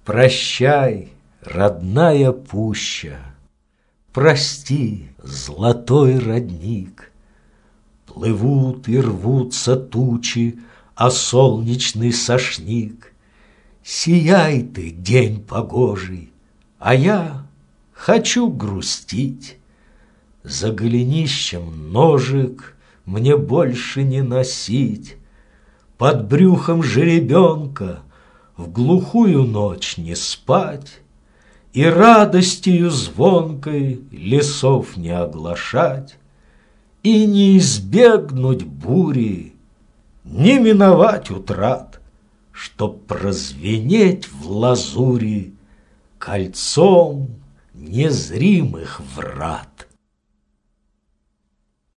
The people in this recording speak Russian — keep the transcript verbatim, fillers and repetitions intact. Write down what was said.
Прощай, родная пуща, прости, золотой родник. Плывут и рвутся тучи, а солнечный сошник. Сияй ты, день погожий, а я хочу грустить. За голенищем ножик мне больше не носить, под брюхом жеребенка в глухую ночь не спать и радостью звонкой лесов не оглашать, и не избегнуть бури, не миновать утрат, чтоб прозвенеть в лазури кольцом незримых врат.